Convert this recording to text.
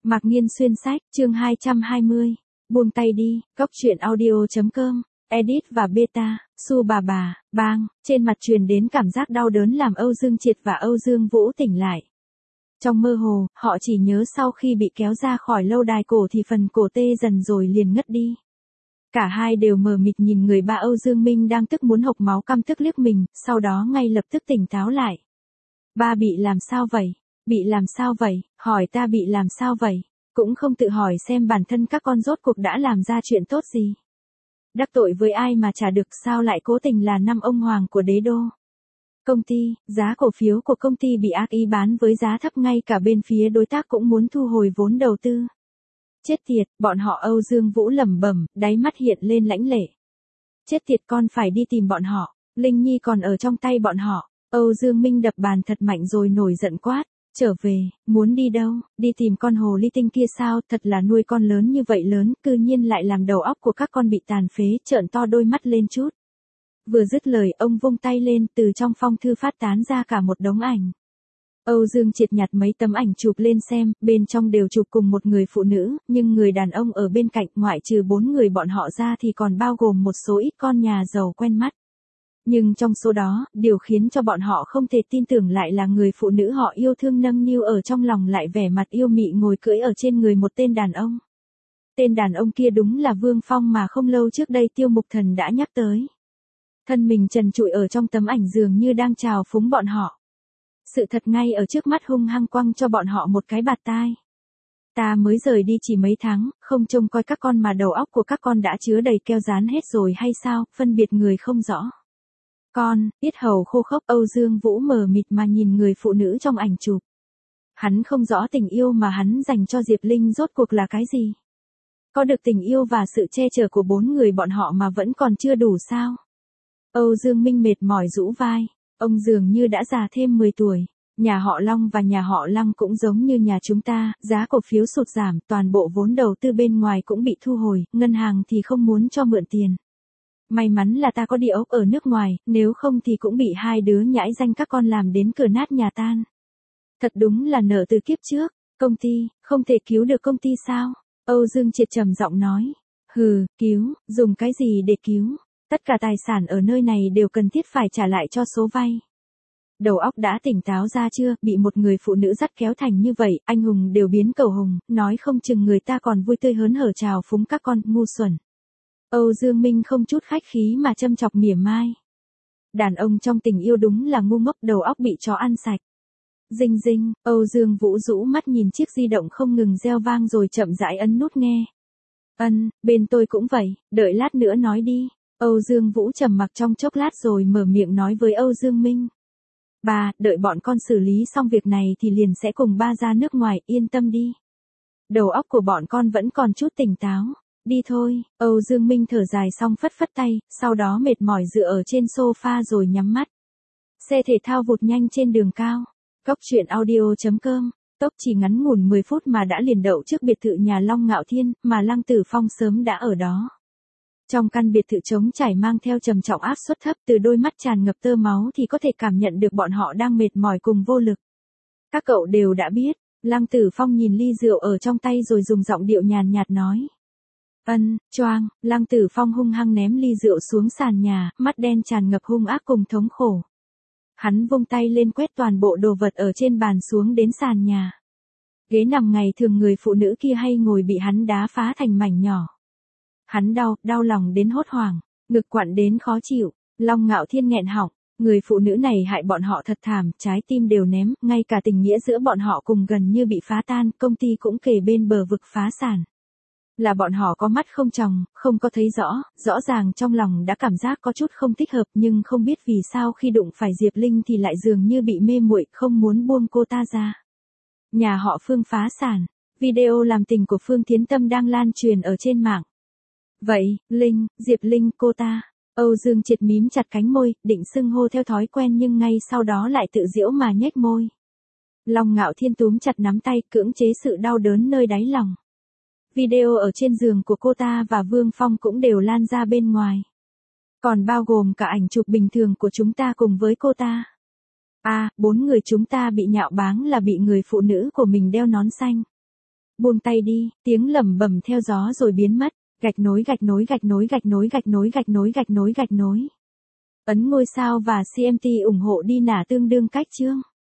Mạc Nghiên xuyên sách, chương 220. Buông tay đi, góc truyện audio.com, edit và beta, Su bà, bang, trên mặt truyền đến cảm giác đau đớn làm Âu Dương Triệt và Âu Dương Vũ tỉnh lại. Trong mơ hồ, họ chỉ nhớ sau khi bị kéo ra khỏi lâu đài cổ thì phần cổ tê dần rồi liền ngất đi. Cả hai đều mờ mịt nhìn người ba Âu Dương Minh đang tức muốn hộc máu căm tức liếc mình, sau đó ngay lập tức tỉnh táo lại. Ba bị làm sao vậy? Bị làm sao vậy? Hỏi ta bị làm sao vậy? Cũng không tự hỏi xem bản thân các con rốt cuộc đã làm ra chuyện tốt gì. Đắc tội với ai mà trả được sao lại cố tình là năm ông hoàng của đế đô. Công ty, giá cổ phiếu của công ty bị ác ý bán với giá thấp ngay cả bên phía đối tác cũng muốn thu hồi vốn đầu tư. Chết tiệt, bọn họ Âu Dương Vũ lẩm bẩm, đáy mắt hiện lên lãnh lệ. Chết tiệt con phải đi tìm bọn họ, Linh Nhi còn ở trong tay bọn họ. Âu Dương Minh đập bàn thật mạnh rồi nổi giận quát. Trở về, muốn đi đâu, đi tìm con hồ ly tinh kia sao, thật là nuôi con lớn như vậy lớn, cư nhiên lại làm đầu óc của các con bị tàn phế, trợn to đôi mắt lên chút. Vừa dứt lời ông vung tay lên, từ trong phong thư phát tán ra cả một đống ảnh. Âu Dương Triệt nhặt mấy tấm ảnh chụp lên xem, bên trong đều chụp cùng một người phụ nữ, nhưng người đàn ông ở bên cạnh ngoại trừ 4 người bọn họ ra thì còn bao gồm một số ít con nhà giàu quen mắt. Nhưng trong số đó, điều khiến cho bọn họ không thể tin tưởng lại là người phụ nữ họ yêu thương nâng niu ở trong lòng lại vẻ mặt yêu mị ngồi cưỡi ở trên người một tên đàn ông. Tên đàn ông kia đúng là Vương Phong mà không lâu trước đây Tiêu Mục Thần đã nhắc tới. Thân mình trần trụi ở trong tấm ảnh dường như đang chào phúng bọn họ. Sự thật ngay ở trước mắt hung hăng quăng cho bọn họ một cái bạt tai. Ta mới rời đi chỉ mấy tháng, không trông coi các con mà đầu óc của các con đã chứa đầy keo dán hết rồi hay sao, phân biệt người không rõ. Con, yết hầu khô khốc Âu Dương Vũ mờ mịt mà nhìn người phụ nữ trong ảnh chụp. Hắn không rõ tình yêu mà hắn dành cho Diệp Linh rốt cuộc là cái gì. Có được tình yêu và sự che chở của 4 người bọn họ mà vẫn còn chưa đủ sao? Âu Dương Minh mệt mỏi rũ vai, ông dường như đã già thêm 10 tuổi. Nhà họ Long và nhà họ Lăng cũng giống như nhà chúng ta, giá cổ phiếu sụt giảm, toàn bộ vốn đầu tư bên ngoài cũng bị thu hồi, ngân hàng thì không muốn cho mượn tiền. May mắn là ta có địa ốc ở nước ngoài, nếu không thì cũng bị hai đứa nhãi danh các con làm đến cửa nát nhà tan. Thật đúng là nợ từ kiếp trước, công ty, không thể cứu được công ty sao? Âu Dương Triệt trầm giọng nói. Hừ, cứu, dùng cái gì để cứu? Tất cả tài sản ở nơi này đều cần thiết phải trả lại cho số vay. Đầu óc đã tỉnh táo ra chưa, bị một người phụ nữ dắt kéo thành như vậy, anh hùng đều biến cầu hùng, nói không chừng người ta còn vui tươi hớn hở chào phúng các con, ngu xuẩn. Âu Dương Minh không chút khách khí mà châm chọc mỉa mai. Đàn ông trong tình yêu đúng là ngu ngốc đầu óc bị chó ăn sạch. Dinh dinh, Âu Dương Vũ rũ mắt nhìn chiếc di động không ngừng reo vang rồi chậm rãi ấn nút nghe. Bên tôi cũng vậy, đợi lát nữa nói đi. Âu Dương Vũ trầm mặc trong chốc lát rồi mở miệng nói với Âu Dương Minh. Ba, đợi bọn con xử lý xong việc này thì liền sẽ cùng ba ra nước ngoài, yên tâm đi. Đầu óc của bọn con vẫn còn chút tỉnh táo. Đi thôi, Âu Dương Minh thở dài xong phất phất tay, sau đó mệt mỏi dựa ở trên sofa rồi nhắm mắt. Xe thể thao vụt nhanh trên đường cao. Góc truyện audio.com, tốc chỉ ngắn ngủn 10 phút mà đã liền đậu trước biệt thự nhà Long Ngạo Thiên, mà Lăng Tử Phong sớm đã ở đó. Trong căn biệt thự trống trải mang theo trầm trọng áp suất thấp từ đôi mắt tràn ngập tơ máu thì có thể cảm nhận được bọn họ đang mệt mỏi cùng vô lực. Các cậu đều đã biết, Lăng Tử Phong nhìn ly rượu ở trong tay rồi dùng giọng điệu nhàn nhạt nói. Choang, Lăng Tử Phong hung hăng ném ly rượu xuống sàn nhà, mắt đen tràn ngập hung ác cùng thống khổ. Hắn vung tay lên quét toàn bộ đồ vật ở trên bàn xuống đến sàn nhà. Ghế nằm ngày thường người phụ nữ kia hay ngồi bị hắn đá phá thành mảnh nhỏ. Hắn đau lòng đến hốt hoảng, ngực quặn đến khó chịu, Long Ngạo Thiên nghẹn họng, người phụ nữ này hại bọn họ thật thảm, trái tim đều ném, ngay cả tình nghĩa giữa bọn họ cùng gần như bị phá tan, công ty cũng kề bên bờ vực phá sản. Là bọn họ có mắt không tròng, không có thấy rõ ràng trong lòng đã cảm giác có chút không thích hợp nhưng không biết vì sao khi đụng phải Diệp Linh thì lại dường như bị mê muội, không muốn buông cô ta ra. Nhà họ Phương phá sản, video làm tình của Phương Thiến Tâm đang lan truyền ở trên mạng. Vậy, Diệp Linh cô ta, Âu Dương Triệt mím chặt cánh môi, định xưng hô theo thói quen nhưng ngay sau đó lại tự giễu mà nhếch môi. Long Ngạo Thiên túm chặt nắm tay cưỡng chế sự đau đớn nơi đáy lòng. Video ở trên giường của cô ta và Vương Phong cũng đều lan ra bên ngoài. Còn bao gồm cả ảnh chụp bình thường của chúng ta cùng với cô ta. 4 người chúng ta bị nhạo báng là bị người phụ nữ của mình đeo nón xanh. Buông tay đi, tiếng lẩm bẩm theo gió rồi biến mất. Gạch nối gạch nối gạch nối gạch nối gạch nối gạch nối gạch nối gạch nối. Ấn ngôi sao và CMT ủng hộ đi nả tương đương cách chương.